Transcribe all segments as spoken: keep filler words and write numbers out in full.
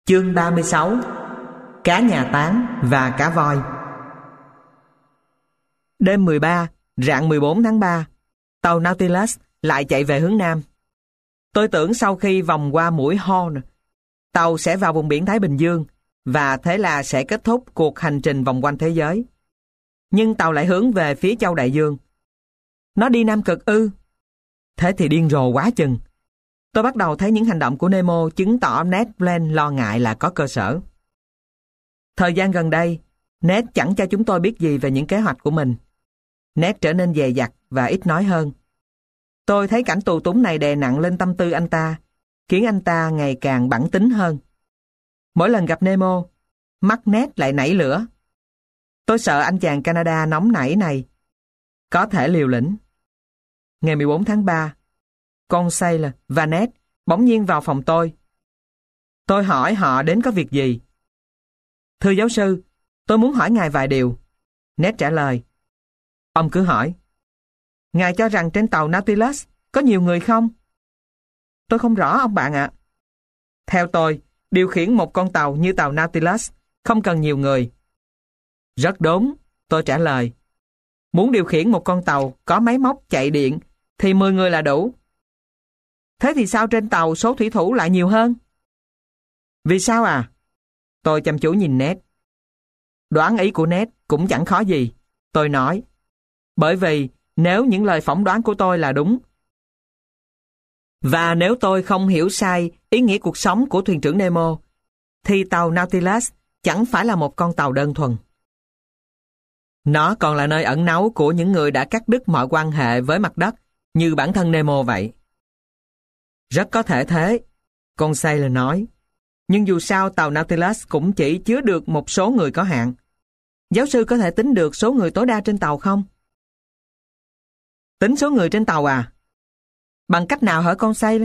Chương ba mươi sáu. Cá nhà tán và cá voi. Đêm mười ba, rạng mười bốn tháng ba, tàu Nautilus lại chạy về hướng Nam. Tôi tưởng sau khi vòng qua mũi Horn, tàu sẽ vào vùng biển Thái Bình Dương và thế là sẽ kết thúc cuộc hành trình vòng quanh thế giới. Nhưng tàu lại hướng về phía châu Đại Dương. Nó đi Nam Cực ư? Thế thì điên rồ quá chừng. Tôi bắt đầu thấy những hành động của Nemo chứng tỏ Ned Land lo ngại là có cơ sở. Thời gian gần đây, Ned chẳng cho chúng tôi biết gì về những kế hoạch của mình. Ned trở nên dè dặt và ít nói hơn. Tôi thấy cảnh tù túng này đè nặng lên tâm tư anh ta, khiến anh ta ngày càng bẵng tính hơn. Mỗi lần gặp Nemo, mắt Ned lại nảy lửa. Tôi sợ anh chàng Canada nóng nảy này có thể liều lĩnh. Ngày mười bốn tháng ba, Conseil và Ned bỗng nhiên vào phòng tôi. Tôi hỏi họ đến có việc gì. Thưa giáo sư, tôi muốn hỏi ngài vài điều. Ned trả lời. Ông cứ hỏi. Ngài cho rằng trên tàu Nautilus có nhiều người không? Tôi không rõ ông bạn ạ. Theo tôi, điều khiển một con tàu như tàu Nautilus không cần nhiều người. Rất đúng, tôi trả lời. Muốn điều khiển một con tàu có máy móc chạy điện thì mười người là đủ. Thế thì sao trên tàu số thủy thủ lại nhiều hơn? Vì sao à? Tôi chăm chú nhìn Ned. Đoán ý của Ned cũng chẳng khó gì. Tôi nói. Bởi vì nếu những lời phỏng đoán của tôi là đúng, và nếu tôi không hiểu sai ý nghĩa cuộc sống của thuyền trưởng Nemo, thì tàu Nautilus chẳng phải là một con tàu đơn thuần. Nó còn là nơi ẩn náu của những người đã cắt đứt mọi quan hệ với mặt đất, như bản thân Nemo vậy. Rất có thể thế, Conseil nói. Nhưng dù sao tàu Nautilus cũng chỉ chứa được một số người có hạn. Giáo sư có thể tính được số người tối đa trên tàu không? Tính số người trên tàu à? Bằng cách nào hả Conseil?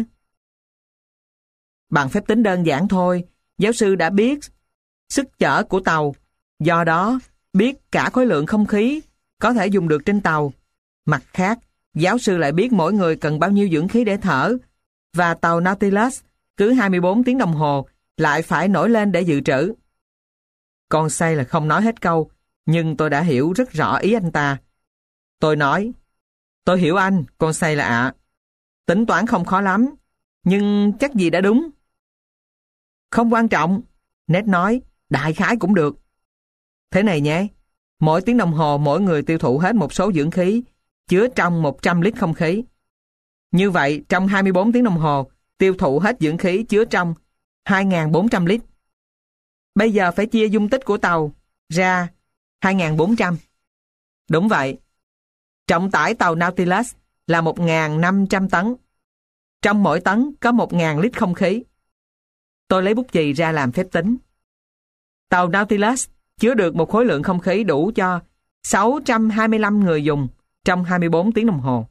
Bằng phép tính đơn giản thôi. Giáo sư đã biết sức chở của tàu, do đó biết cả khối lượng không khí có thể dùng được trên tàu. Mặt khác, giáo sư lại biết mỗi người cần bao nhiêu dưỡng khí để thở, và tàu Nautilus cứ hai mươi bốn tiếng đồng hồ lại phải nổi lên để dự trữ. Conseil là không nói hết câu, nhưng tôi đã hiểu rất rõ ý anh ta. Tôi nói, tôi hiểu anh, Conseil là ạ. Tính toán không khó lắm, nhưng chắc gì đã đúng. Không quan trọng, Ned nói, đại khái cũng được. Thế này nhé, mỗi tiếng đồng hồ mỗi người tiêu thụ hết một số dưỡng khí chứa trong một trăm lít không khí. Như vậy, trong hai mươi bốn tiếng đồng hồ, tiêu thụ hết dưỡng khí chứa trong hai nghìn bốn trăm lít. Bây giờ phải chia dung tích của tàu ra hai nghìn bốn trăm. Đúng vậy. Trọng tải tàu Nautilus là một nghìn năm trăm tấn. Trong mỗi tấn có một nghìn lít không khí. Tôi lấy bút chì ra làm phép tính. Tàu Nautilus chứa được một khối lượng không khí đủ cho sáu trăm hai mươi lăm người dùng trong hai mươi bốn tiếng đồng hồ.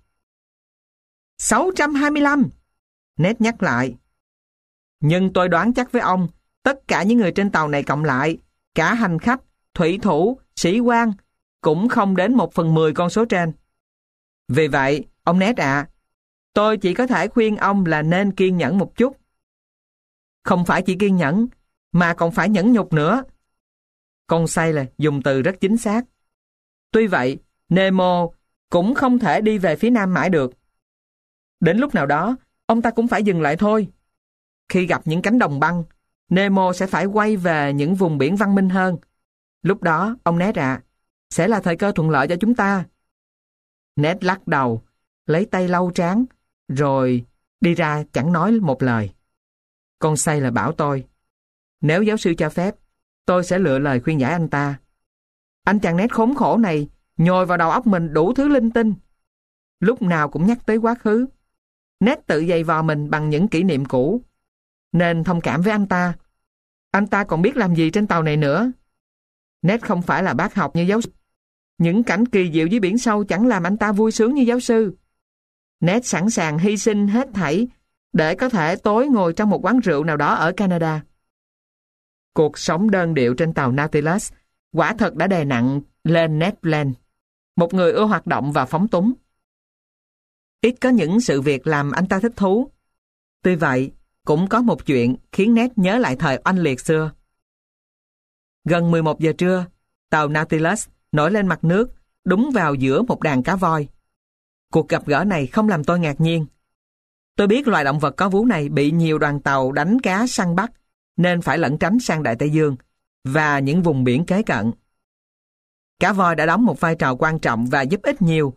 sáu trăm hai mươi lăm! Ned nhắc lại. Nhưng tôi đoán chắc với ông, tất cả những người trên tàu này cộng lại, cả hành khách, thủy thủ, sĩ quan, cũng không đến một phần mười con số trên. Vì vậy, ông Ned ạ, tôi chỉ có thể khuyên ông là nên kiên nhẫn một chút. Không phải chỉ kiên nhẫn, mà còn phải nhẫn nhục nữa. Conseil là dùng từ rất chính xác. Tuy vậy, Nemo cũng không thể đi về phía nam mãi được. Đến lúc nào đó, ông ta cũng phải dừng lại thôi. Khi gặp những cánh đồng băng, Nemo sẽ phải quay về những vùng biển văn minh hơn. Lúc đó, ông Ned ạ, sẽ là thời cơ thuận lợi cho chúng ta. Ned lắc đầu, lấy tay lau trán, rồi đi ra chẳng nói một lời. Conseil là bảo tôi, nếu giáo sư cho phép, tôi sẽ lựa lời khuyên giải anh ta. Anh chàng Ned khốn khổ này nhồi vào đầu óc mình đủ thứ linh tinh. Lúc nào cũng nhắc tới quá khứ. Ned tự giày vò mình bằng những kỷ niệm cũ. Nên thông cảm với anh ta. Anh ta còn biết làm gì trên tàu này nữa. Ned không phải là bác học như giáo sư. Những cảnh kỳ diệu dưới biển sâu chẳng làm anh ta vui sướng như giáo sư. Ned sẵn sàng hy sinh hết thảy để có thể tối ngồi trong một quán rượu nào đó ở Canada. Cuộc sống đơn điệu trên tàu Nautilus quả thật đã đè nặng lên Ned Land, một người ưa hoạt động và phóng túng. Ít có những sự việc làm anh ta thích thú. Tuy vậy, cũng có một chuyện khiến Ned nhớ lại thời oanh liệt xưa. Gần mười một giờ trưa, tàu Nautilus nổi lên mặt nước, đúng vào giữa một đàn cá voi. Cuộc gặp gỡ này không làm tôi ngạc nhiên. Tôi biết loài động vật có vú này bị nhiều đoàn tàu đánh cá săn bắt, nên phải lẩn tránh sang Đại Tây Dương và những vùng biển kế cận. Cá voi đã đóng một vai trò quan trọng và giúp ích nhiều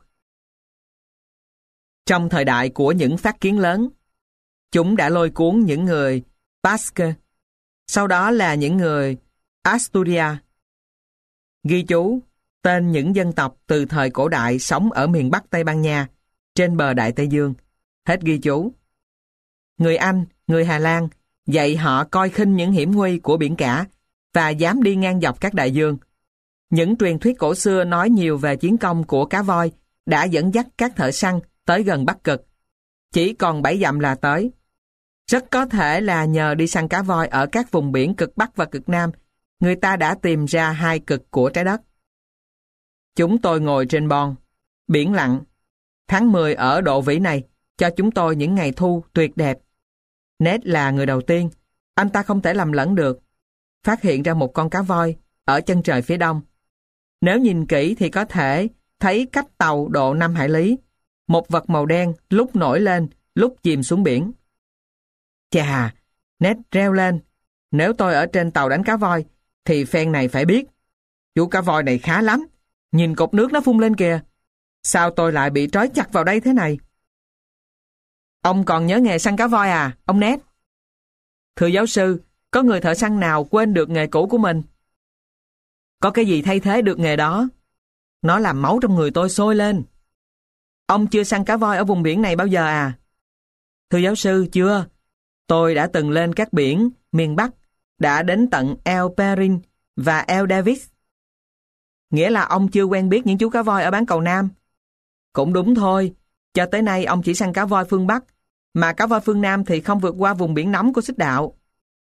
trong thời đại của những phát kiến lớn. Chúng đã lôi cuốn những người Basque, sau đó là những người Asturia. Ghi chú tên những dân tộc từ thời cổ đại sống ở miền Bắc Tây Ban Nha, trên bờ Đại Tây Dương. Hết ghi chú. Người Anh, người Hà Lan dạy họ coi khinh những hiểm nguy của biển cả và dám đi ngang dọc các đại dương. Những truyền thuyết cổ xưa nói nhiều về chiến công của cá voi đã dẫn dắt các thợ săn tới gần Bắc Cực. Chỉ còn bảy dặm là tới. Rất có thể là nhờ đi săn cá voi ở các vùng biển cực Bắc và cực Nam, người ta đã tìm ra hai cực của trái đất. Chúng tôi ngồi trên bon, biển lặng. Tháng mười ở độ vĩ này cho chúng tôi những ngày thu tuyệt đẹp. Ned là người đầu tiên, anh ta không thể lầm lẫn được, phát hiện ra một con cá voi ở chân trời phía đông. Nếu nhìn kỹ thì có thể thấy cách tàu độ năm hải lý, một vật màu đen lúc nổi lên, lúc chìm xuống biển. Chà, Ned reo lên, nếu tôi ở trên tàu đánh cá voi, thì phen này phải biết. Chú cá voi này khá lắm, nhìn cột nước nó phun lên kìa. Sao tôi lại bị trói chặt vào đây thế này? Ông còn nhớ nghề săn cá voi à, ông Ned? Thưa giáo sư, có người thợ săn nào quên được nghề cũ của mình? Có cái gì thay thế được nghề đó? Nó làm máu trong người tôi sôi lên. Ông chưa săn cá voi ở vùng biển này bao giờ à? Thưa giáo sư, chưa. Tôi đã từng lên các biển miền Bắc, đã đến tận El Perrin và El Davis. Nghĩa là ông chưa quen biết những chú cá voi ở bán cầu Nam. Cũng đúng thôi, cho tới nay ông chỉ săn cá voi phương Bắc, mà cá voi phương Nam thì không vượt qua vùng biển nóng của Xích Đạo.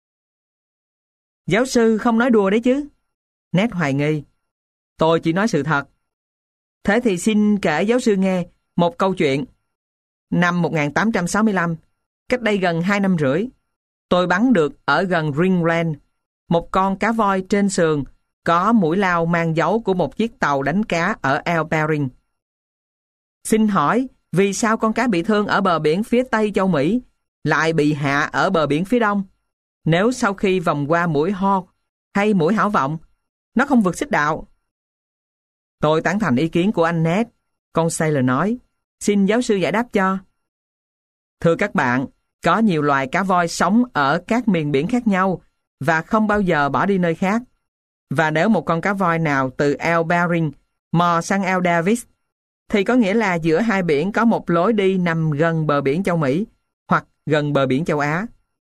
Giáo sư không nói đùa đấy chứ? Ned hoài nghi. Tôi chỉ nói sự thật. Thế thì xin kể giáo sư nghe một câu chuyện. Năm một nghìn tám trăm sáu mươi lăm, cách đây gần hai năm rưỡi, tôi bắn được ở gần Ringland một con cá voi trên sườn có mũi lao mang dấu của một chiếc tàu đánh cá ở El Perrin. Xin hỏi, vì sao con cá bị thương ở bờ biển phía Tây châu Mỹ lại bị hạ ở bờ biển phía Đông? Nếu sau khi vòng qua mũi Ho hay mũi Hảo Vọng, nó không vượt Xích Đạo. Tôi tán thành ý kiến của anh Ned, con Sailor nói. Xin giáo sư giải đáp cho. Thưa các bạn, có nhiều loài cá voi sống ở các miền biển khác nhau và không bao giờ bỏ đi nơi khác. Và nếu một con cá voi nào từ El Perrin mò sang El Davis, thì có nghĩa là giữa hai biển có một lối đi nằm gần bờ biển châu Mỹ hoặc gần bờ biển châu Á.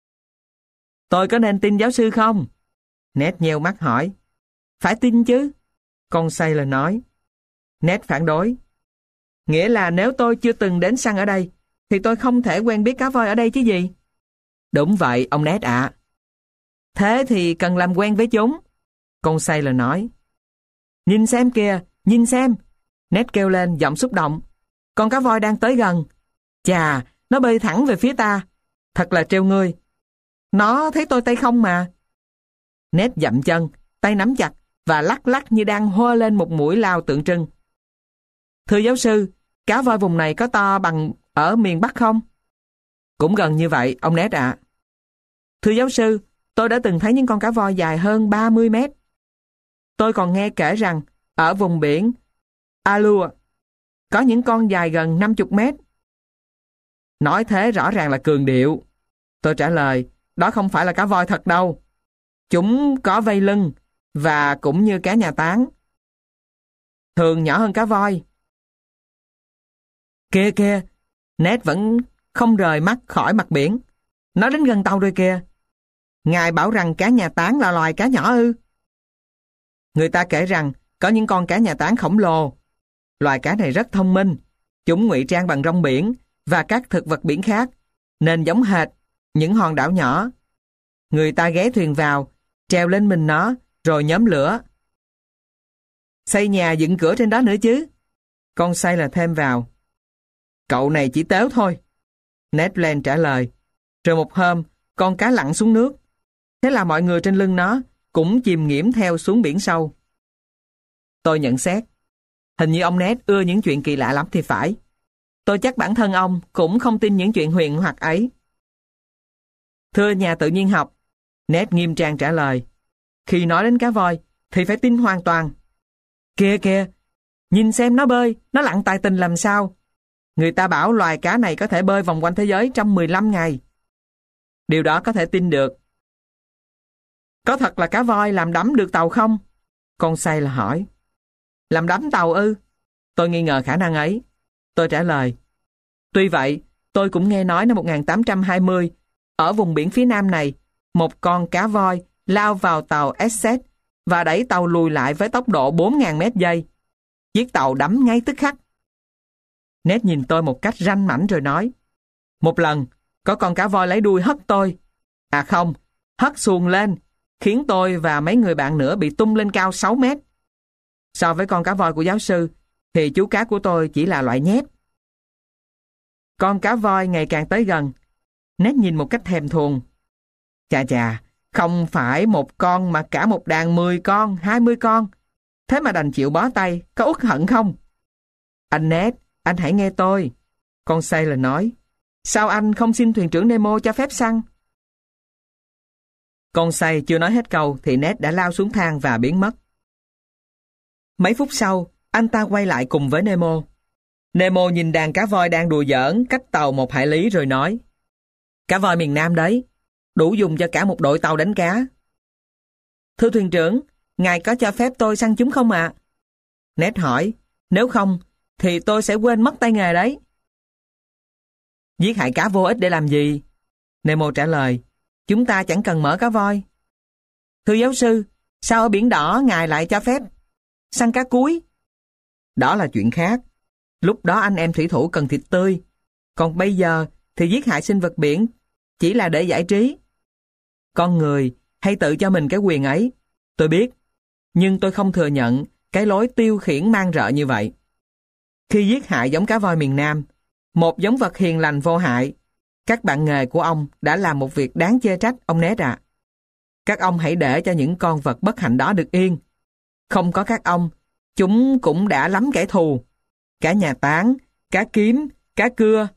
Tôi có nên tin giáo sư không? Ned nheo mắt hỏi. Phải tin chứ, con Sailor nói. Ned phản đối. Nghĩa là nếu tôi chưa từng đến săn ở đây, thì tôi không thể quen biết cá voi ở đây chứ gì? Đúng vậy, ông Ned ạ. Thế thì cần làm quen với chúng, con Sailor nói. Nhìn xem kìa, nhìn xem. Ned kêu lên giọng xúc động. Con cá voi đang tới gần. Chà, nó bơi thẳng về phía ta. Thật là trêu ngươi. Nó thấy tôi tay không mà. Ned dậm chân, tay nắm chặt và lắc lắc như đang hô lên một mũi lao tượng trưng. Thưa giáo sư, cá voi vùng này có to bằng ở miền Bắc không? Cũng gần như vậy, ông Ned ạ. Thưa giáo sư, tôi đã từng thấy những con cá voi dài hơn ba mươi mét. Tôi còn nghe kể rằng ở vùng biển Alua có những con dài gần năm mươi mét. Nói thế rõ ràng là cường điệu. Tôi trả lời, đó không phải là cá voi thật đâu. Chúng có vây lưng và cũng như cá nhà táng, thường nhỏ hơn cá voi. Kìa kìa, Ned vẫn không rời mắt khỏi mặt biển. Nó đến gần tàu rồi kìa. Ngài bảo rằng cá nhà táng là loài cá nhỏ ư? Người ta kể rằng có những con cá nhà táng khổng lồ. Loài cá này rất thông minh. Chúng ngụy trang bằng rong biển và các thực vật biển khác, nên giống hệt những hòn đảo nhỏ. Người ta ghé thuyền vào, treo lên mình nó, rồi nhóm lửa. Xây nhà dựng cửa trên đó nữa chứ? Con Sailor thêm vào. Cậu này chỉ tếu thôi, Ned Land trả lời. Rồi một hôm, con cá lặn xuống nước. Thế là mọi người trên lưng nó cũng chìm nghiễm theo xuống biển sâu. Tôi nhận xét, hình như ông Ned ưa những chuyện kỳ lạ lắm thì phải. Tôi chắc bản thân ông cũng không tin những chuyện huyền hoặc ấy. Thưa nhà tự nhiên học, Ned nghiêm trang trả lời, khi nói đến cá voi thì phải tin hoàn toàn. Kìa kìa, nhìn xem nó bơi, nó lặn tài tình làm sao. Người ta bảo loài cá này có thể bơi vòng quanh thế giới trong mười lăm ngày. Điều đó có thể tin được. Có thật là cá voi làm đắm được tàu không? Con say là hỏi. Làm đắm tàu ư? Tôi nghi ngờ khả năng ấy. Tôi trả lời. Tuy vậy, tôi cũng nghe nói năm một nghìn tám trăm hai mươi, ở vùng biển phía nam này, một con cá voi lao vào tàu Essex và đẩy tàu lùi lại với tốc độ bốn nghìn mét giây. Chiếc tàu đắm ngay tức khắc. Ned nhìn tôi một cách ranh mãnh rồi nói, một lần, có con cá voi lấy đuôi hất tôi. À không, hất xuồng lên, khiến tôi và mấy người bạn nữa bị tung lên cao sáu mét. So với con cá voi của giáo sư, thì chú cá của tôi chỉ là loại nhép. Con cá voi ngày càng tới gần. Ned nhìn một cách thèm thuồng. Chà chà, không phải một con mà cả một đàn mười con, hai mươi con. Thế mà đành chịu bó tay, có uất hận không? Anh Ned, anh hãy nghe tôi. Con Sailor nói, sao anh không xin thuyền trưởng Nemo cho phép săn? Con say chưa nói hết câu thì Ned đã lao xuống thang và biến mất. Mấy phút sau, anh ta quay lại cùng với Nemo. Nemo nhìn đàn cá voi đang đùa giỡn cách tàu một hải lý rồi nói, cá voi miền Nam đấy, đủ dùng cho cả một đội tàu đánh cá. Thưa thuyền trưởng, ngài có cho phép tôi săn chúng không ạ? Ned hỏi, nếu không, thì tôi sẽ quên mất tay nghề đấy. Giết hại cá vô ích để làm gì? Nemo trả lời, chúng ta chẳng cần mở cá voi. Thưa giáo sư, sao ở biển đỏ ngài lại cho phép săn cá cúi? Đó là chuyện khác. Lúc đó anh em thủy thủ cần thịt tươi. Còn bây giờ thì giết hại sinh vật biển chỉ là để giải trí. Con người hay tự cho mình cái quyền ấy. Tôi biết, nhưng tôi không thừa nhận cái lối tiêu khiển man rợ như vậy. Khi giết hại giống cá voi miền Nam, một giống vật hiền lành vô hại, các bạn nghề của ông đã làm một việc đáng chê trách, ông Ned ạ. Các ông hãy để cho những con vật bất hạnh đó được yên. Không có các ông, chúng cũng đã lắm kẻ thù. Cá nhà táng, cá kiếm, cá cưa.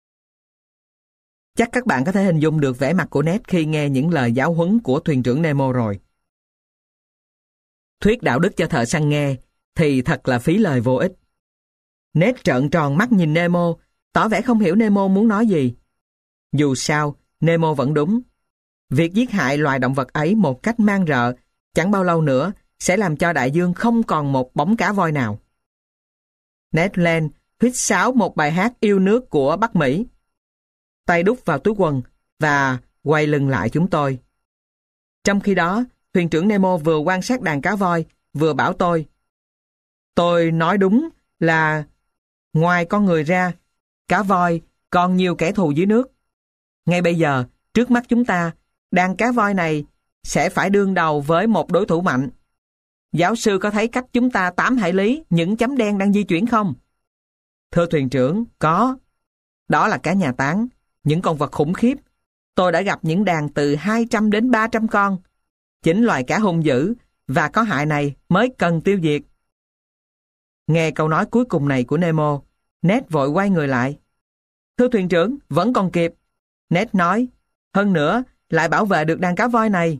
Chắc các bạn có thể hình dung được vẻ mặt của Ned khi nghe những lời giáo huấn của thuyền trưởng Nemo rồi. Thuyết đạo đức cho thợ săn nghe thì thật là phí lời vô ích. Ned trợn tròn mắt nhìn Nemo, tỏ vẻ không hiểu Nemo muốn nói gì. Dù sao, Nemo vẫn đúng. Việc giết hại loài động vật ấy một cách man rợ chẳng bao lâu nữa sẽ làm cho đại dương không còn một bóng cá voi nào. Ned Land huýt sáo một bài hát yêu nước của Bắc Mỹ. Tay đút vào túi quần và quay lưng lại chúng tôi. Trong khi đó, thuyền trưởng Nemo vừa quan sát đàn cá voi, vừa bảo tôi. Tôi nói đúng là ngoài con người ra, cá voi còn nhiều kẻ thù dưới nước. Ngay bây giờ, trước mắt chúng ta, đàn cá voi này sẽ phải đương đầu với một đối thủ mạnh. Giáo sư có thấy cách chúng ta tám hải lý những chấm đen đang di chuyển không? Thưa thuyền trưởng, có. Đó là cá nhà táng, những con vật khủng khiếp. Tôi đã gặp những đàn từ hai trăm đến ba trăm con. Chính loài cá hung dữ và có hại này mới cần tiêu diệt. Nghe câu nói cuối cùng này của Nemo, Ned vội quay người lại. Thưa thuyền trưởng, vẫn còn kịp. Ned nói, hơn nữa lại bảo vệ được đàn cá voi này.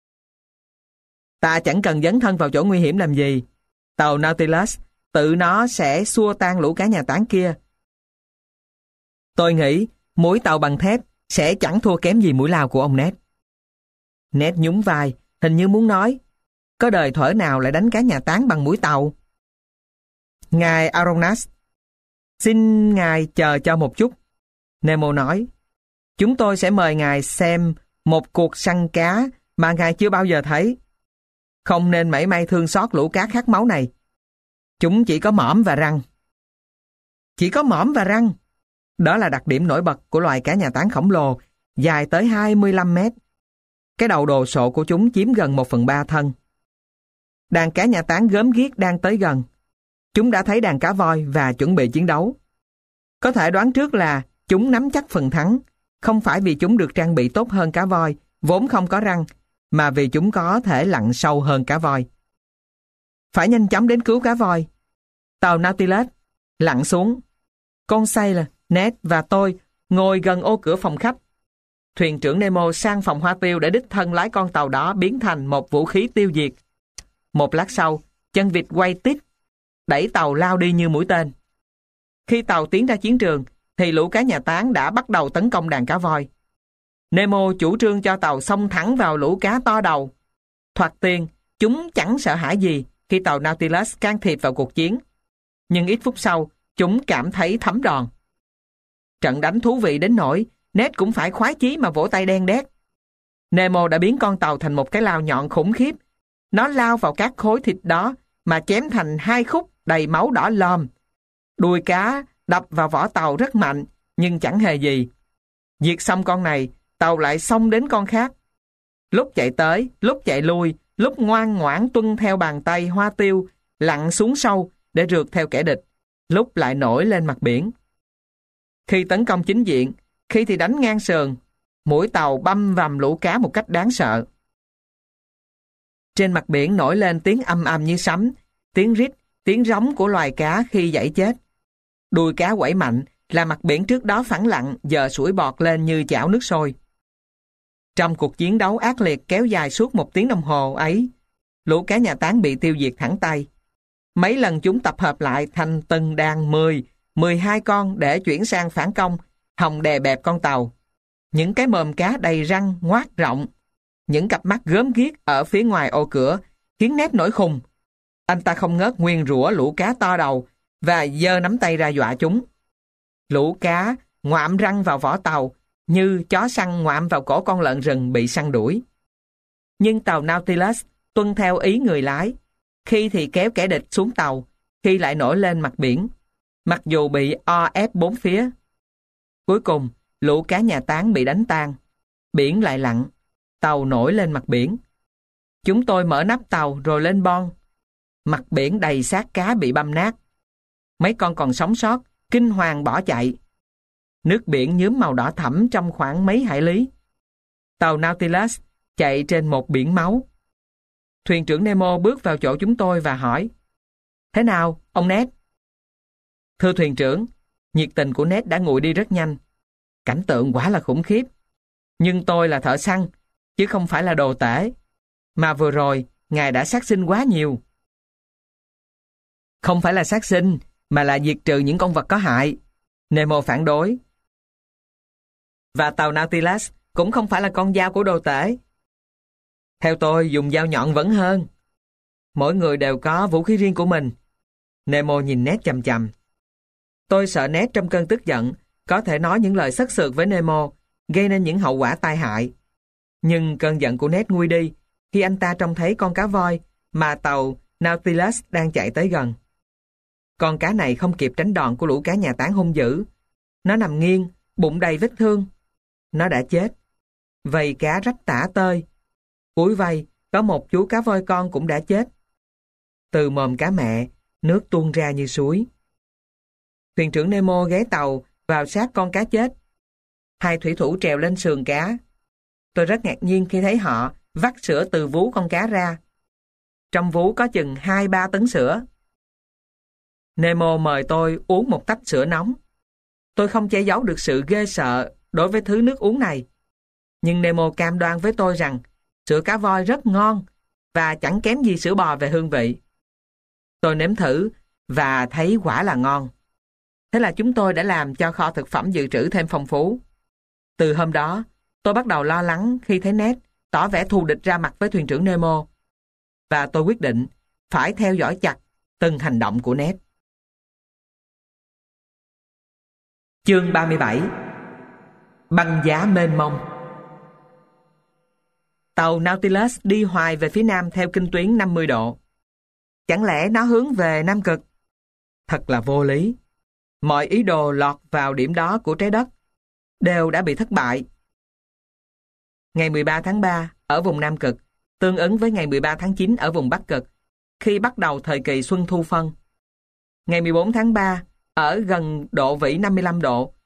Ta chẳng cần dấn thân vào chỗ nguy hiểm làm gì. Tàu Nautilus tự nó sẽ xua tan lũ cá nhà táng kia. Tôi nghĩ mũi tàu bằng thép sẽ chẳng thua kém gì mũi lao của ông Ned. Ned nhún vai, hình như muốn nói, có đời thuở nào lại đánh cá nhà táng bằng mũi tàu? Ngài Aronas, xin ngài chờ cho một chút. Nemo nói, chúng tôi sẽ mời ngài xem một cuộc săn cá mà ngài chưa bao giờ thấy. Không nên mảy may thương xót lũ cá khát máu này. Chúng chỉ có mõm và răng. Chỉ có mõm và răng. Đó là đặc điểm nổi bật của loài cá nhà táng khổng lồ, dài tới hai mươi lăm mét. Cái đầu đồ sộ của chúng chiếm gần một phần ba thân. Đàn cá nhà táng gớm ghiếc đang tới gần. Chúng đã thấy đàn cá voi và chuẩn bị chiến đấu. Có thể đoán trước là chúng nắm chắc phần thắng, Không phải vì chúng được trang bị tốt hơn cá voi, vốn không có răng, mà vì chúng có thể lặn sâu hơn cá voi. Phải nhanh chóng đến cứu cá voi. Tàu Nautilus lặn xuống. Con Sailor, Ned và tôi ngồi gần ô cửa phòng khách. Thuyền trưởng Nemo sang phòng hoa tiêu để đích thân lái con tàu đó biến thành một vũ khí tiêu diệt. Một lát sau, chân vịt quay tít, đẩy tàu lao đi như mũi tên. Khi tàu tiến ra chiến trường, thì lũ cá nhà táng đã bắt đầu tấn công đàn cá voi. Nemo chủ trương cho tàu xông thẳng vào lũ cá to đầu. Thoạt tiên, chúng chẳng sợ hãi gì khi tàu Nautilus can thiệp vào cuộc chiến. Nhưng ít phút sau, chúng cảm thấy thấm đòn. Trận đánh thú vị đến nỗi Ned cũng phải khoái chí mà vỗ tay đen đét. Nemo đã biến con tàu thành một cái lao nhọn khủng khiếp. Nó lao vào các khối thịt đó mà chém thành hai khúc đầy máu đỏ lòm. Đuôi cá đập vào vỏ tàu rất mạnh, nhưng chẳng hề gì. Diệt xong con này, tàu lại xông đến con khác. Lúc chạy tới, lúc chạy lui, lúc ngoan ngoãn tuân theo bàn tay hoa tiêu, lặn xuống sâu để rượt theo kẻ địch, lúc lại nổi lên mặt biển. Khi tấn công chính diện, khi thì đánh ngang sườn, mũi tàu băm vằm lũ cá một cách đáng sợ. Trên mặt biển nổi lên tiếng âm âm như sấm, tiếng rít, tiếng rống của loài cá khi giãy chết. Đuôi cá quẩy mạnh, là mặt biển trước đó phẳng lặng giờ sủi bọt lên như chảo nước sôi. Trong cuộc chiến đấu ác liệt kéo dài suốt một tiếng đồng hồ ấy, lũ cá nhà táng bị tiêu diệt thẳng tay. Mấy lần chúng tập hợp lại thành từng đàn mười, mười hai con để chuyển sang phản công, hòng đè bẹp con tàu. Những cái mồm cá đầy răng ngoác rộng, những cặp mắt gớm ghiếc ở phía ngoài ô cửa khiến Ned nổi khùng. Anh ta không ngớt nguyền rủa lũ cá to đầu và giơ nắm tay ra dọa chúng. Lũ cá ngoạm răng vào vỏ tàu như chó săn ngoạm vào cổ con lợn rừng bị săn đuổi. Nhưng tàu Nautilus tuân theo ý người lái, khi thì kéo kẻ địch xuống tàu, khi lại nổi lên mặt biển, mặc dù bị o ép bốn phía. Cuối cùng, lũ cá nhà táng bị đánh tan, biển lại lặng, tàu nổi lên mặt biển. Chúng tôi mở nắp tàu rồi lên bon. Mặt biển đầy xác cá bị băm nát. Mấy con còn sống sót, kinh hoàng bỏ chạy. Nước biển nhuốm màu đỏ thẫm trong khoảng mấy hải lý. Tàu Nautilus chạy trên một biển máu. Thuyền trưởng Nemo bước vào chỗ chúng tôi và hỏi: "Thế nào, ông Ned?" "Thưa thuyền trưởng," nhiệt tình của Ned đã nguội đi rất nhanh. "Cảnh tượng quả là khủng khiếp. Nhưng tôi là thợ săn, chứ không phải là đồ tể. Mà vừa rồi, ngài đã sát sinh quá nhiều." "Không phải là sát sinh, mà là diệt trừ những con vật có hại," Nemo phản đối. "Và tàu Nautilus cũng không phải là con dao của đồ tể. Theo tôi, dùng dao nhọn vẫn hơn. Mỗi người đều có vũ khí riêng của mình." Nemo nhìn Ned chằm chằm. Tôi sợ Ned trong cơn tức giận có thể nói những lời sất sượt với Nemo, gây nên những hậu quả tai hại. Nhưng cơn giận của Ned nguôi đi khi anh ta trông thấy con cá voi mà tàu Nautilus đang chạy tới gần. Con cá này không kịp tránh đòn của lũ cá nhà táng hung dữ. Nó nằm nghiêng, bụng đầy vết thương. Nó đã chết. Vây cá rách tả tơi. Cuối vây, có một chú cá voi con cũng đã chết. Từ mồm cá mẹ, nước tuôn ra như suối. Thuyền trưởng Nemo ghé tàu vào sát con cá chết. Hai thủy thủ trèo lên sườn cá. Tôi rất ngạc nhiên khi thấy họ vắt sữa từ vú con cá ra. Trong vú có chừng hai ba tấn sữa. Nemo mời tôi uống một tách sữa nóng. Tôi không che giấu được sự ghê sợ đối với thứ nước uống này. Nhưng Nemo cam đoan với tôi rằng sữa cá voi rất ngon và chẳng kém gì sữa bò về hương vị. Tôi nếm thử và thấy quả là ngon. Thế là chúng tôi đã làm cho kho thực phẩm dự trữ thêm phong phú. Từ hôm đó, tôi bắt đầu lo lắng khi thấy Ned tỏ vẻ thù địch ra mặt với thuyền trưởng Nemo. Và tôi quyết định phải theo dõi chặt từng hành động của Ned. Chương ba mươi bảy. Băng giá mênh mông. Tàu Nautilus đi hoài về phía nam theo kinh tuyến năm mươi độ. Chẳng lẽ nó hướng về Nam Cực? Thật là vô lý. Mọi ý đồ lọt vào điểm đó của trái đất đều đã bị thất bại. Ngày mười ba tháng ba ở vùng Nam Cực tương ứng với ngày mười ba tháng chín ở vùng Bắc Cực, khi bắt đầu thời kỳ xuân thu phân. Ngày mười bốn tháng ba ở gần độ vĩ năm mươi lăm độ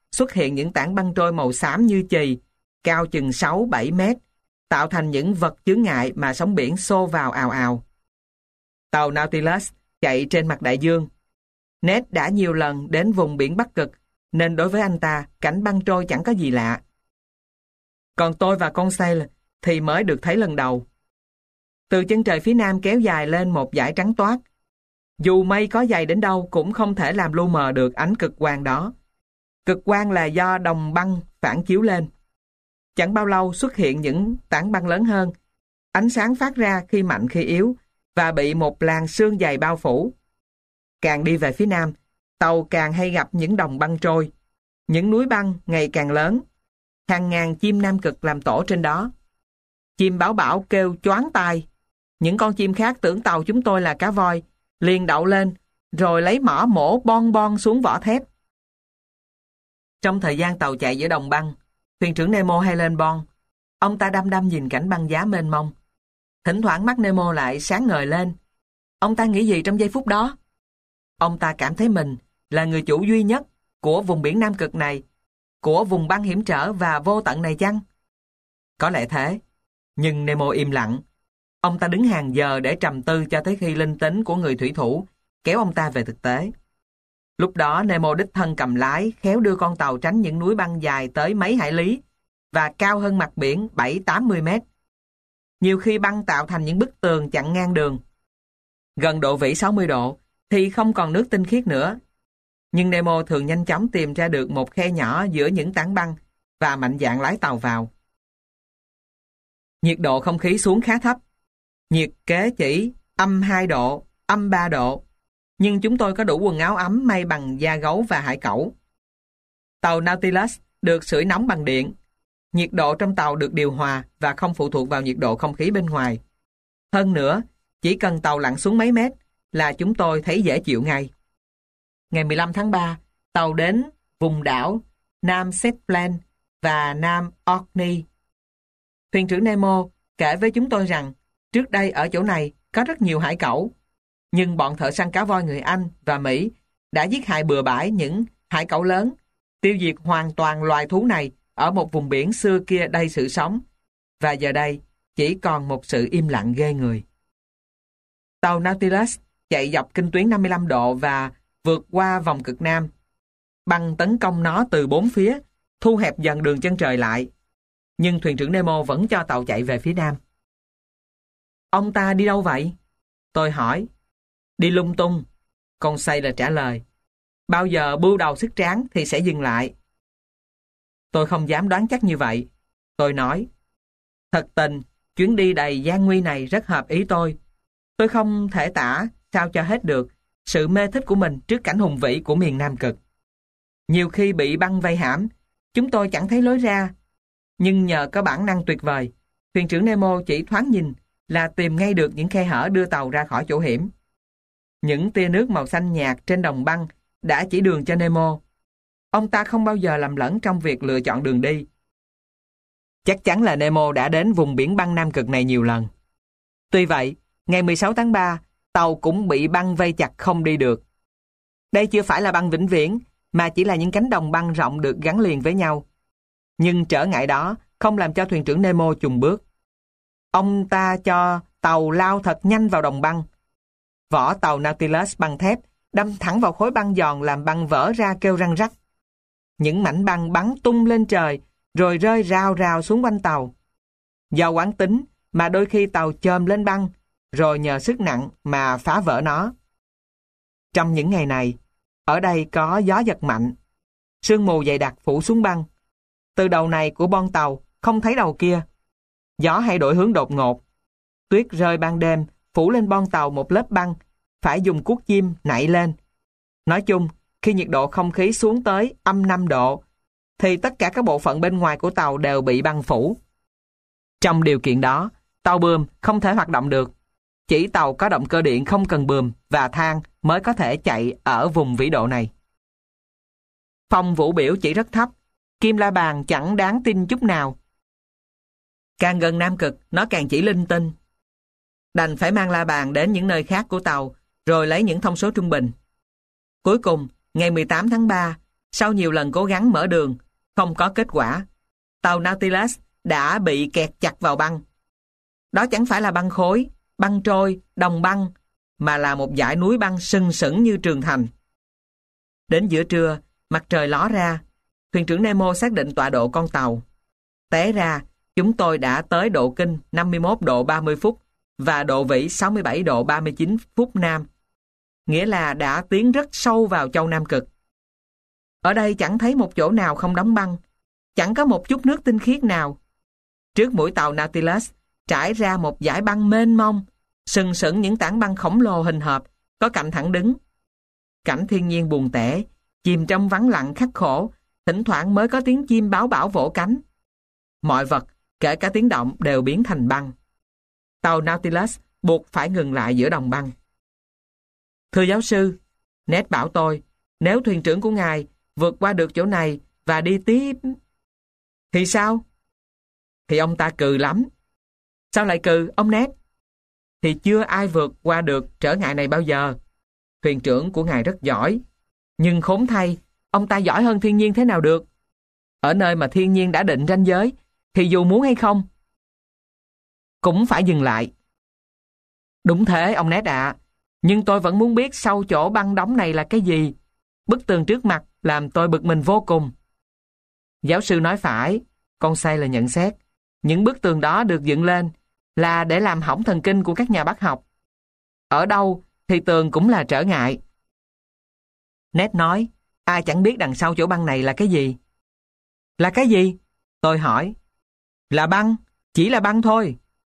xuất hiện những tảng băng trôi màu xám như chì, cao chừng sáu bảy mét, tạo thành những vật chướng ngại mà sóng biển xô vào ào ào. Tàu Nautilus chạy trên mặt đại dương. Ned đã nhiều lần đến vùng biển Bắc Cực, nên đối với anh ta, cảnh băng trôi chẳng có gì lạ. Còn tôi và con Sail thì mới được thấy lần đầu. Từ chân trời phía nam kéo dài lên một dải trắng toát. Dù mây có dày đến đâu cũng không thể làm lu mờ được ánh cực quang đó. Cực quang là do đồng băng phản chiếu lên. Chẳng bao lâu xuất hiện những tảng băng lớn hơn. Ánh sáng phát ra khi mạnh khi yếu và bị một làn sương dày bao phủ. Càng đi về phía nam, tàu càng hay gặp những đồng băng trôi. Những núi băng ngày càng lớn. Hàng ngàn chim Nam Cực làm tổ trên đó. Chim bảo bảo kêu choáng tai. Những con chim khác tưởng tàu chúng tôi là cá voi, liền đậu lên, rồi lấy mỏ mổ bon bon xuống vỏ thép. Trong thời gian tàu chạy giữa đồng băng, thuyền trưởng Nemo hay lên bon. Ông ta đăm đăm nhìn cảnh băng giá mênh mông. Thỉnh thoảng mắt Nemo lại sáng ngời lên. Ông ta nghĩ gì trong giây phút đó? Ông ta cảm thấy mình là người chủ duy nhất của vùng biển Nam Cực này, của vùng băng hiểm trở và vô tận này chăng? Có lẽ thế, nhưng Nemo im lặng. Ông ta đứng hàng giờ để trầm tư cho tới khi linh tính của người thủy thủ kéo ông ta về thực tế. Lúc đó Nemo đích thân cầm lái, khéo đưa con tàu tránh những núi băng dài tới mấy hải lý và cao hơn mặt biển bảy tám mươi mét. Nhiều khi băng tạo thành những bức tường chặn ngang đường. Gần độ vĩ sáu mươi độ thì không còn nước tinh khiết nữa. Nhưng Nemo thường nhanh chóng tìm ra được một khe nhỏ giữa những tảng băng và mạnh dạn lái tàu vào. Nhiệt độ không khí xuống khá thấp. Nhiệt kế chỉ âm hai độ, âm ba độ. Nhưng chúng tôi có đủ quần áo ấm may bằng da gấu và hải cẩu. Tàu Nautilus được sưởi nóng bằng điện. Nhiệt độ trong tàu được điều hòa và không phụ thuộc vào nhiệt độ không khí bên ngoài. Hơn nữa, chỉ cần tàu lặn xuống mấy mét là chúng tôi thấy dễ chịu ngay. Ngày mười lăm tháng ba, tàu đến vùng đảo Nam Shetland và Nam Orkney. Thuyền trưởng Nemo kể với chúng tôi rằng trước đây ở chỗ này có rất nhiều hải cẩu, nhưng bọn thợ săn cá voi người Anh và Mỹ đã giết hại bừa bãi những hải cẩu lớn, tiêu diệt hoàn toàn loài thú này ở một vùng biển xưa kia đầy sự sống, và giờ đây chỉ còn một sự im lặng ghê người. Tàu Nautilus chạy dọc kinh tuyến năm mươi lăm độ và vượt qua vòng cực Nam. Băng tấn công nó từ bốn phía, thu hẹp dần đường chân trời lại. Nhưng thuyền trưởng Nemo vẫn cho tàu chạy về phía Nam. Ông ta đi đâu vậy? Tôi hỏi. Đi lung tung. Con Sail là trả lời. Bao giờ bưu đầu sức tráng thì sẽ dừng lại. Tôi không dám đoán chắc như vậy. Tôi nói. Thật tình, chuyến đi đầy gian nguy này rất hợp ý tôi. Tôi không thể tả sao cho hết được sự mê thích của mình trước cảnh hùng vĩ của miền Nam Cực. Nhiều khi bị băng vây hãm, chúng tôi chẳng thấy lối ra. Nhưng nhờ có bản năng tuyệt vời, thuyền trưởng Nemo chỉ thoáng nhìn là tìm ngay được những khe hở đưa tàu ra khỏi chỗ hiểm. Những tia nước màu xanh nhạt trên đồng băng đã chỉ đường cho Nemo. Ông ta không bao giờ lầm lẫn trong việc lựa chọn đường đi. Chắc chắn là Nemo đã đến vùng biển băng Nam Cực này nhiều lần. Tuy vậy, ngày mười sáu tháng ba, tàu cũng bị băng vây chặt không đi được. Đây chưa phải là băng vĩnh viễn, mà chỉ là những cánh đồng băng rộng được gắn liền với nhau. Nhưng trở ngại đó không làm cho thuyền trưởng Nemo chùn bước. Ông ta cho tàu lao thật nhanh vào đồng băng. Vỏ tàu Nautilus bằng thép đâm thẳng vào khối băng giòn làm băng vỡ ra kêu răng rắc. Những mảnh băng bắn tung lên trời rồi rơi rào rào xuống quanh tàu. Do quán tính mà đôi khi tàu chồm lên băng rồi nhờ sức nặng mà phá vỡ nó. Trong những ngày này, ở đây có gió giật mạnh. Sương mù dày đặc phủ xuống băng. Từ đầu này của bon tàu không thấy đầu kia. Gió hay đổi hướng đột ngột. Tuyết rơi ban đêm phủ lên bon tàu một lớp băng, phải dùng cuốc chim nảy lên. Nói chung, khi nhiệt độ không khí xuống tới âm năm độ, thì tất cả các bộ phận bên ngoài của tàu đều bị băng phủ. Trong điều kiện đó, tàu buồm không thể hoạt động được. Chỉ tàu có động cơ điện không cần buồm và than mới có thể chạy ở vùng vĩ độ này. Phong vũ biểu chỉ rất thấp, kim la bàn chẳng đáng tin chút nào. Càng gần Nam Cực, nó càng chỉ linh tinh. Đành phải mang la bàn đến những nơi khác của tàu, rồi lấy những thông số trung bình. Cuối cùng, ngày mười tám tháng ba, Sau nhiều lần cố gắng mở đường, không có kết quả. Tàu Nautilus đã bị kẹt chặt vào băng. Đó chẳng phải là băng khối, băng trôi, đồng băng, mà là một dải núi băng sừng sững như trường thành. Đến giữa trưa, mặt trời ló ra, thuyền trưởng Nemo xác định tọa độ con tàu. Té ra, chúng tôi đã tới độ kinh năm mươi mốt độ ba mươi phút và độ vĩ sáu mươi bảy độ ba mươi chín phút nam, nghĩa là đã tiến rất sâu vào châu Nam Cực. Ở đây chẳng thấy một chỗ nào không đóng băng, chẳng có một chút nước tinh khiết nào. Trước mũi tàu Nautilus trải ra một dải băng mênh mông, sừng sững những tảng băng khổng lồ hình hộp, có cạnh thẳng đứng. Cảnh thiên nhiên buồn tẻ, chìm trong vắng lặng khắc khổ, thỉnh thoảng mới có tiếng chim báo bão vỗ cánh. Mọi vật, kể cả tiếng động, đều biến thành băng. Tàu Nautilus buộc phải ngừng lại giữa đồng băng. Thưa giáo sư, Ned bảo tôi, nếu thuyền trưởng của ngài vượt qua được chỗ này và đi tiếp... Thì sao? Thì ông ta cừ lắm. Sao lại cừ, ông Ned? Thì chưa ai vượt qua được trở ngại này bao giờ. Thuyền trưởng của ngài rất giỏi. Nhưng khốn thay, ông ta giỏi hơn thiên nhiên thế nào được? Ở nơi mà thiên nhiên đã định ranh giới, thì dù muốn hay không, cũng phải dừng lại. Đúng thế, ông Ned ạ. Nhưng tôi vẫn muốn biết sau chỗ băng đóng này là cái gì. Bức tường trước mặt làm tôi bực mình vô cùng. Giáo sư nói phải, con sai là nhận xét. Những bức tường đó được dựng lên là để làm hỏng thần kinh của các nhà bác học. Ở đâu thì tường cũng là trở ngại. Ned nói, ai chẳng biết đằng sau chỗ băng này là cái gì. Là cái gì? Tôi hỏi. Là băng, chỉ là băng thôi.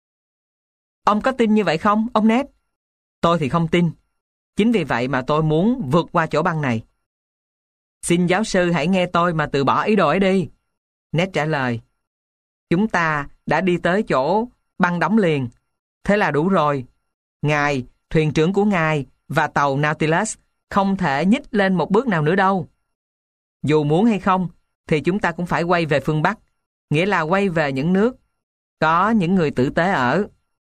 Ông có tin như vậy không, ông Ned? Tôi thì không tin. Chính vì vậy mà tôi muốn vượt qua chỗ băng này. Xin giáo sư hãy nghe tôi mà từ bỏ ý đồ ấy đi. Ned trả lời. Chúng ta đã đi tới chỗ băng đóng liền. Thế là đủ rồi. Ngài, thuyền trưởng của ngài và tàu Nautilus không thể nhích lên một bước nào nữa đâu. Dù muốn hay không, thì chúng ta cũng phải quay về phương Bắc, nghĩa là quay về những nước có những người tử tế ở.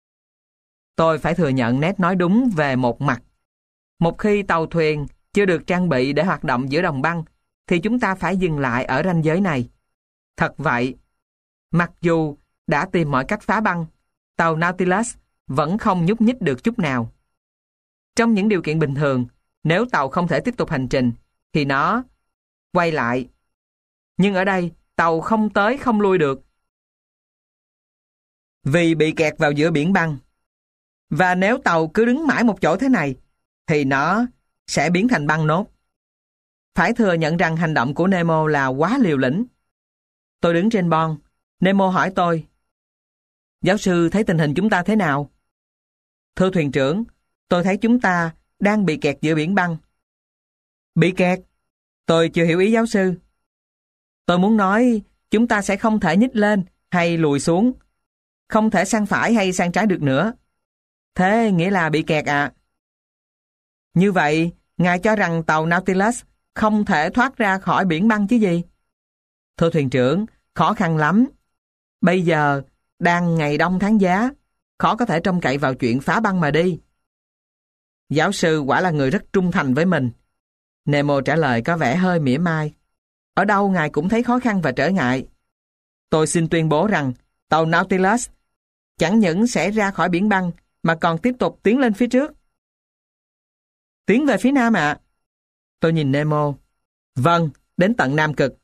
Tôi phải thừa nhận Ned nói đúng về một mặt. Một khi tàu thuyền chưa được trang bị để hoạt động giữa đồng băng, thì chúng ta phải dừng lại ở ranh giới này. Thật vậy, mặc dù đã tìm mọi cách phá băng, tàu Nautilus vẫn không nhúc nhích được chút nào. Trong những điều kiện bình thường, nếu tàu không thể tiếp tục hành trình, thì nó quay lại. Nhưng ở đây, tàu không tới không lui được, vì bị kẹt vào giữa biển băng. Và nếu tàu cứ đứng mãi một chỗ thế này, thì nó sẽ biến thành băng nốt. Phải thừa nhận rằng hành động của Nemo là quá liều lĩnh. Tôi đứng trên bon. Nemo hỏi tôi, giáo sư thấy tình hình chúng ta thế nào? Thưa thuyền trưởng, tôi thấy chúng ta đang bị kẹt giữa biển băng. Bị kẹt? Tôi chưa hiểu ý giáo sư. Tôi muốn nói chúng ta sẽ không thể nhích lên hay lùi xuống, không thể sang phải hay sang trái được nữa. Thế nghĩa là bị kẹt à? Như vậy, ngài cho rằng tàu Nautilus không thể thoát ra khỏi biển băng chứ gì? Thưa thuyền trưởng, khó khăn lắm. Bây giờ, đang ngày đông tháng giá, khó có thể trông cậy vào chuyện phá băng mà đi. Giáo sư quả là người rất trung thành với mình. Nemo trả lời có vẻ hơi mỉa mai. Ở đâu ngài cũng thấy khó khăn và trở ngại. Tôi xin tuyên bố rằng tàu Nautilus chẳng những sẽ ra khỏi biển băng mà còn tiếp tục tiến lên phía trước. Tiến về phía nam ạ? À? Tôi nhìn Nemo. Vâng, đến tận Nam Cực.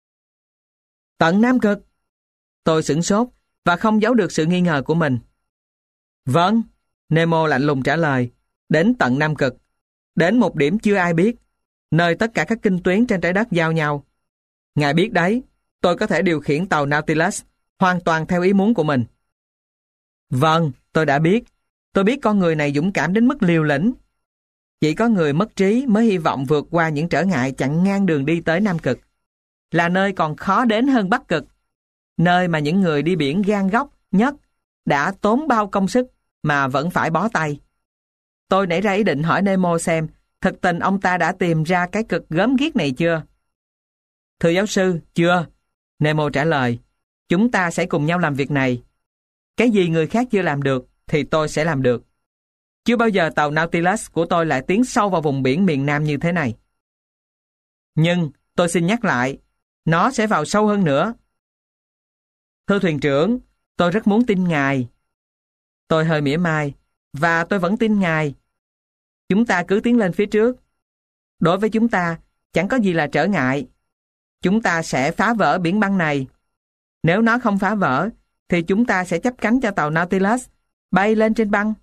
Tận Nam Cực? Tôi sửng sốt và không giấu được sự nghi ngờ của mình. Vâng, Nemo lạnh lùng trả lời. Đến tận Nam Cực. Đến một điểm chưa ai biết, nơi tất cả các kinh tuyến trên trái đất giao nhau. Ngài biết đấy, tôi có thể điều khiển tàu Nautilus hoàn toàn theo ý muốn của mình. Vâng, tôi đã biết. Tôi biết con người này dũng cảm đến mức liều lĩnh. Chỉ có người mất trí mới hy vọng vượt qua những trở ngại chặn ngang đường đi tới Nam Cực. Là nơi còn khó đến hơn Bắc Cực. Nơi mà những người đi biển gan góc nhất đã tốn bao công sức mà vẫn phải bó tay. Tôi nảy ra ý định hỏi Nemo xem thực tình ông ta đã tìm ra cái cực gớm ghiếc này chưa? Thưa giáo sư, chưa. Nemo trả lời, chúng ta sẽ cùng nhau làm việc này. Cái gì người khác chưa làm được thì tôi sẽ làm được. Chưa bao giờ tàu Nautilus của tôi lại tiến sâu vào vùng biển miền Nam như thế này. Nhưng tôi xin nhắc lại, nó sẽ vào sâu hơn nữa. Thưa thuyền trưởng, tôi rất muốn tin ngài. Tôi hơi mỉa mai, và tôi vẫn tin ngài. Chúng ta cứ tiến lên phía trước. Đối với chúng ta, chẳng có gì là trở ngại. Chúng ta sẽ phá vỡ biển băng này. Nếu nó không phá vỡ, thì chúng ta sẽ chắp cánh cho tàu Nautilus bay lên trên băng.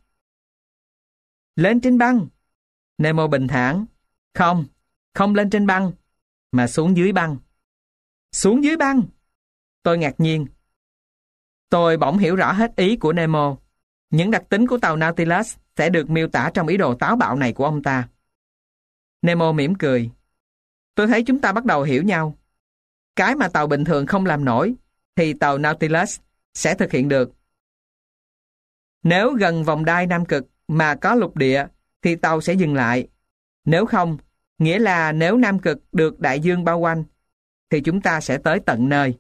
Lên trên băng? Nemo bình thản. Không, không lên trên băng, mà xuống dưới băng. Xuống dưới băng? Tôi ngạc nhiên. Tôi bỗng hiểu rõ hết ý của Nemo. Những đặc tính của tàu Nautilus sẽ được miêu tả trong ý đồ táo bạo này của ông ta. Nemo mỉm cười. Tôi thấy chúng ta bắt đầu hiểu nhau. Cái mà tàu bình thường không làm nổi, thì tàu Nautilus sẽ thực hiện được. Nếu gần vòng đai Nam Cực mà có lục địa, thì tàu sẽ dừng lại. Nếu không, nghĩa là nếu Nam Cực được đại dương bao quanh, thì chúng ta sẽ tới tận nơi.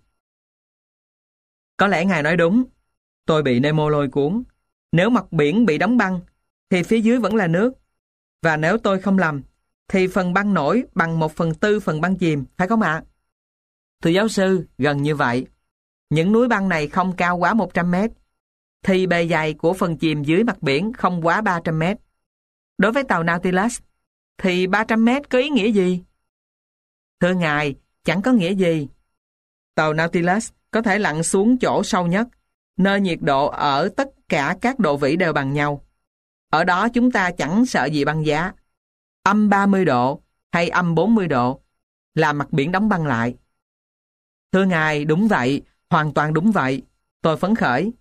Có lẽ ngài nói đúng. Tôi bị Nemo lôi cuốn. Nếu mặt biển bị đóng băng, thì phía dưới vẫn là nước. Và nếu tôi không lầm, thì phần băng nổi bằng một phần tư phần băng chìm, phải không ạ? Thưa giáo sư, gần như vậy. Những núi băng này không cao quá một trăm mét, thì bề dày của phần chìm dưới mặt biển không quá ba trăm mét. Đối với tàu Nautilus, thì ba trăm mét có ý nghĩa gì? Thưa ngài, chẳng có nghĩa gì. Tàu Nautilus có thể lặn xuống chỗ sâu nhất, nơi nhiệt độ ở tất cả các độ vĩ đều bằng nhau. Ở đó chúng ta chẳng sợ gì băng giá. Âm ba mươi độ hay âm bốn mươi độ là mặt biển đóng băng lại. Thưa ngài, đúng vậy, hoàn toàn đúng vậy. Tôi phấn khởi.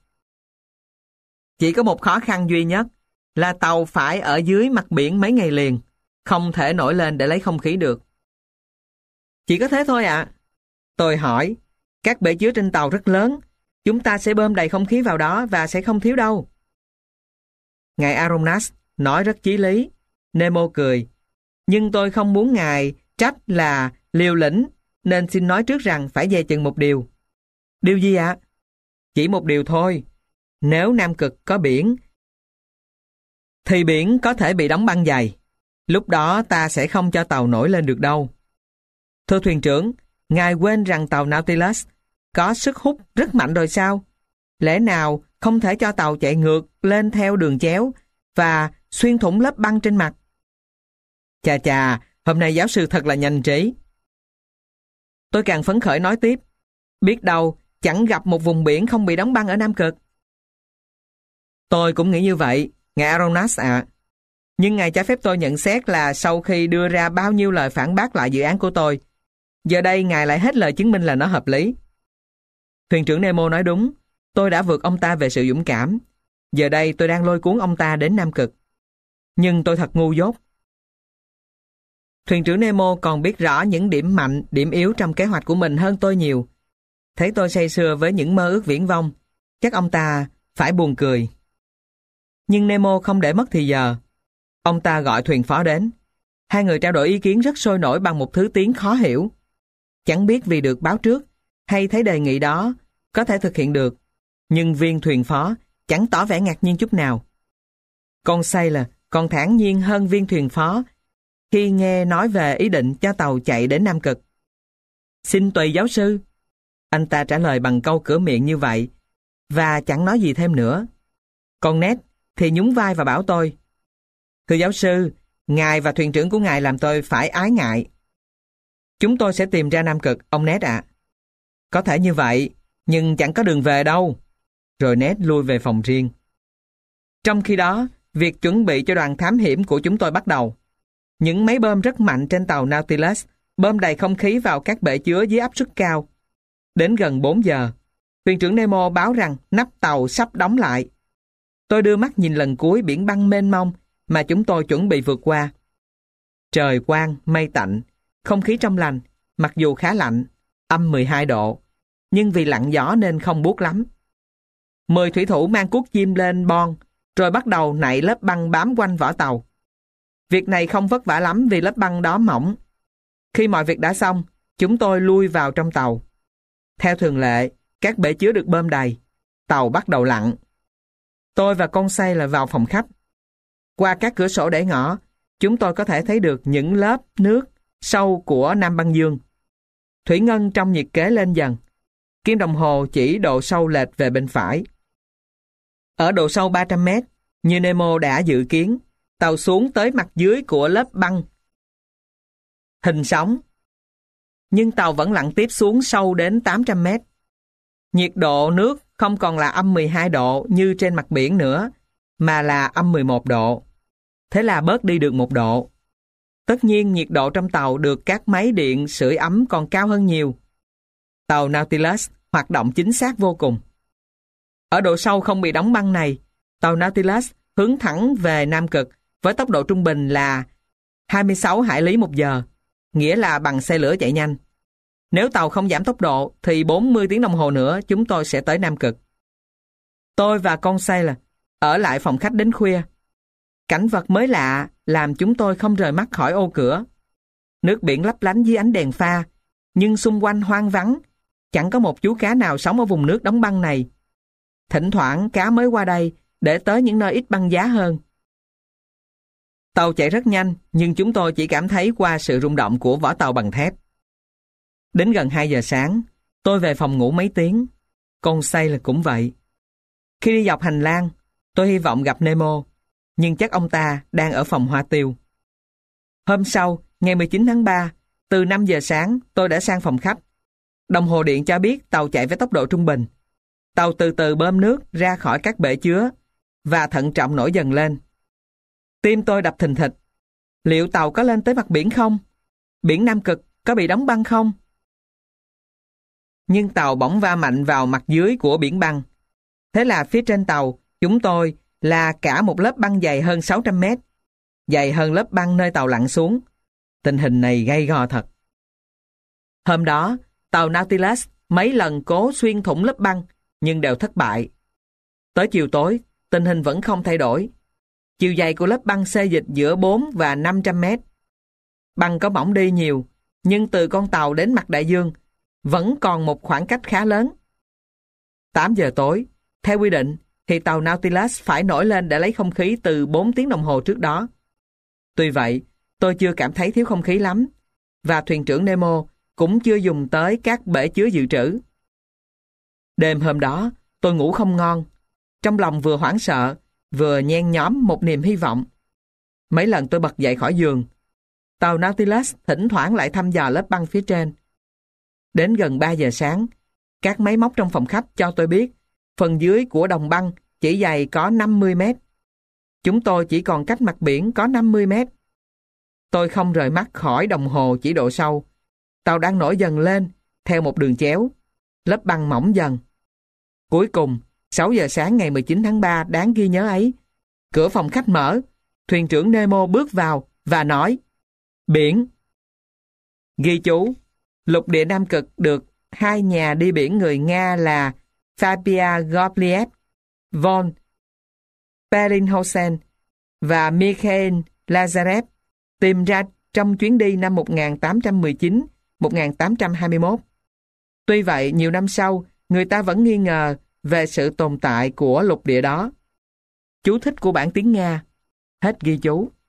Chỉ có một khó khăn duy nhất là tàu phải ở dưới mặt biển mấy ngày liền, không thể nổi lên để lấy không khí được. Chỉ có thế thôi ạ. À? Tôi hỏi, các bể chứa trên tàu rất lớn, chúng ta sẽ bơm đầy không khí vào đó và sẽ không thiếu đâu. Ngài Aronnax nói rất chí lý. Nemo cười. Nhưng tôi không muốn ngài trách là liều lĩnh, nên xin nói trước rằng phải dè chừng một điều. Điều gì ạ? Chỉ một điều thôi. Nếu Nam Cực có biển, thì biển có thể bị đóng băng dày. Lúc đó ta sẽ không cho tàu nổi lên được đâu. Thưa thuyền trưởng, ngài quên rằng tàu Nautilus có sức hút rất mạnh rồi sao? Lẽ nào không thể cho tàu chạy ngược lên theo đường chéo và xuyên thủng lớp băng trên mặt? Chà chà, hôm nay giáo sư thật là nhanh trí. Tôi càng phấn khởi nói tiếp. Biết đâu, chẳng gặp một vùng biển không bị đóng băng ở Nam Cực. Tôi cũng nghĩ như vậy, ngài Aronnax ạ. Nhưng ngài cho phép tôi nhận xét là sau khi đưa ra bao nhiêu lời phản bác lại dự án của tôi, giờ đây ngài lại hết lời chứng minh là nó hợp lý. Thuyền trưởng Nemo nói đúng, tôi đã vượt ông ta về sự dũng cảm. Giờ đây tôi đang lôi cuốn ông ta đến Nam Cực. Nhưng tôi thật ngu dốt. Thuyền trưởng Nemo còn biết rõ những điểm mạnh, điểm yếu trong kế hoạch của mình hơn tôi nhiều. Thấy tôi say sưa với những mơ ước viển vông, chắc ông ta phải buồn cười. Nhưng Nemo không để mất thì giờ. Ông ta gọi thuyền phó đến. Hai người trao đổi ý kiến rất sôi nổi bằng một thứ tiếng khó hiểu. Chẳng biết vì được báo trước hay thấy đề nghị đó có thể thực hiện được. Nhưng viên thuyền phó chẳng tỏ vẻ ngạc nhiên chút nào. Con Sailor còn thản nhiên hơn viên thuyền phó khi nghe nói về ý định cho tàu chạy đến Nam Cực. Xin tùy giáo sư. Anh ta trả lời bằng câu cửa miệng như vậy và chẳng nói gì thêm nữa. Còn Ned thì nhún vai và bảo tôi: Thưa giáo sư, ngài và thuyền trưởng của ngài làm tôi phải ái ngại. Chúng tôi sẽ tìm ra Nam Cực, ông Ned ạ. Có thể như vậy, nhưng chẳng có đường về đâu. Rồi Ned lui về phòng riêng. Trong khi đó, việc chuẩn bị cho đoàn thám hiểm của chúng tôi bắt đầu. Những máy bơm rất mạnh trên tàu Nautilus bơm đầy không khí vào các bể chứa dưới áp suất cao. Đến gần bốn giờ, thuyền trưởng Nemo báo rằng nắp tàu sắp đóng lại. Tôi đưa mắt nhìn lần cuối biển băng mênh mông mà chúng tôi chuẩn bị vượt qua. Trời quang, mây tạnh, không khí trong lành, mặc dù khá lạnh, âm mười hai độ, nhưng vì lặng gió nên không buốt lắm. Mười thủy thủ mang cuốc chim lên bon, rồi bắt đầu nạy lớp băng bám quanh vỏ tàu. Việc này không vất vả lắm vì lớp băng đó mỏng. Khi mọi việc đã xong, chúng tôi lui vào trong tàu. Theo thường lệ, các bể chứa được bơm đầy. Tàu bắt đầu lặn. Tôi và con Sailor vào phòng khách. Qua các cửa sổ để ngõ, chúng tôi có thể thấy được những lớp nước sâu của Nam Băng Dương. Thủy ngân trong nhiệt kế lên dần. Kim đồng hồ chỉ độ sâu lệch về bên phải. Ở độ sâu ba trăm mét, như Nemo đã dự kiến, tàu xuống tới mặt dưới của lớp băng hình sóng. Nhưng tàu vẫn lặn tiếp xuống sâu đến tám trăm mét. Nhiệt độ nước không còn là âm mười hai độ như trên mặt biển nữa, mà là âm mười một độ. Thế là bớt đi được một độ. Tất nhiên nhiệt độ trong tàu được các máy điện sưởi ấm còn cao hơn nhiều. Tàu Nautilus hoạt động chính xác vô cùng. Ở độ sâu không bị đóng băng này, tàu Nautilus hướng thẳng về Nam Cực với tốc độ trung bình là hai mươi sáu hải lý một giờ, nghĩa là bằng xe lửa chạy nhanh. Nếu tàu không giảm tốc độ thì bốn mươi tiếng đồng hồ nữa chúng tôi sẽ tới Nam Cực. Tôi và con Sailor ở lại phòng khách đến khuya. Cảnh vật mới lạ làm chúng tôi không rời mắt khỏi ô cửa. Nước biển lấp lánh dưới ánh đèn pha, nhưng xung quanh hoang vắng, chẳng có một chú cá nào sống ở vùng nước đóng băng này. Thỉnh thoảng cá mới qua đây để tới những nơi ít băng giá hơn. Tàu chạy rất nhanh, nhưng chúng tôi chỉ cảm thấy qua sự rung động của vỏ tàu bằng thép. Đến gần hai giờ sáng, tôi về phòng ngủ mấy tiếng. Con Sailor cũng vậy. Khi đi dọc hành lang, tôi hy vọng gặp Nemo, nhưng chắc ông ta đang ở phòng hoa tiêu. Hôm sau, ngày mười chín tháng ba, từ năm giờ sáng, tôi đã sang phòng khách. Đồng hồ điện cho biết tàu chạy với tốc độ trung bình. Tàu từ từ bơm nước ra khỏi các bể chứa và thận trọng nổi dần lên. Tim tôi đập thình thịch. Liệu tàu có lên tới mặt biển không? Biển Nam Cực có bị đóng băng không? Nhưng tàu bỗng va mạnh vào mặt dưới của biển băng. Thế là phía trên tàu, chúng tôi là cả một lớp băng dày hơn sáu trăm mét, dày hơn lớp băng nơi tàu lặn xuống. Tình hình này gay go thật. Hôm đó, tàu Nautilus mấy lần cố xuyên thủng lớp băng, nhưng đều thất bại. Tới chiều tối, tình hình vẫn không thay đổi. Chiều dày của lớp băng xê dịch giữa bốn và năm trăm mét. Băng có mỏng đi nhiều, nhưng từ con tàu đến mặt đại dương vẫn còn một khoảng cách khá lớn. tám giờ tối, theo quy định thì tàu Nautilus phải nổi lên để lấy không khí từ bốn tiếng đồng hồ trước đó. Tuy vậy, tôi chưa cảm thấy thiếu không khí lắm, và thuyền trưởng Nemo cũng chưa dùng tới các bể chứa dự trữ. Đêm hôm đó, tôi ngủ không ngon, trong lòng vừa hoảng sợ, vừa nhen nhóm một niềm hy vọng. Mấy lần tôi bật dậy khỏi giường. Tàu Nautilus thỉnh thoảng lại thăm dò lớp băng phía trên. Đến gần ba giờ sáng, các máy móc trong phòng khách cho tôi biết phần dưới của đồng băng chỉ dày có năm mươi mét. Chúng tôi chỉ còn cách mặt biển có năm mươi mét. Tôi không rời mắt khỏi đồng hồ chỉ độ sâu. Tàu đang nổi dần lên theo một đường chéo. Lớp băng mỏng dần. Cuối cùng, sáu giờ sáng ngày mười chín tháng ba đáng ghi nhớ ấy, cửa phòng khách mở, thuyền trưởng Nemo bước vào và nói: "Biển." Ghi chú: lục địa Nam Cực được hai nhà đi biển người Nga là Fabia Gottlieb von Bellinghausen và Mikhail Lazarev tìm ra trong chuyến đi năm một nghìn tám trăm mười chín đến một nghìn tám trăm hai mươi mốt. Tuy vậy, nhiều năm sau, người ta vẫn nghi ngờ về sự tồn tại của lục địa đó. Chú thích của bản tiếng Nga. Hết ghi chú.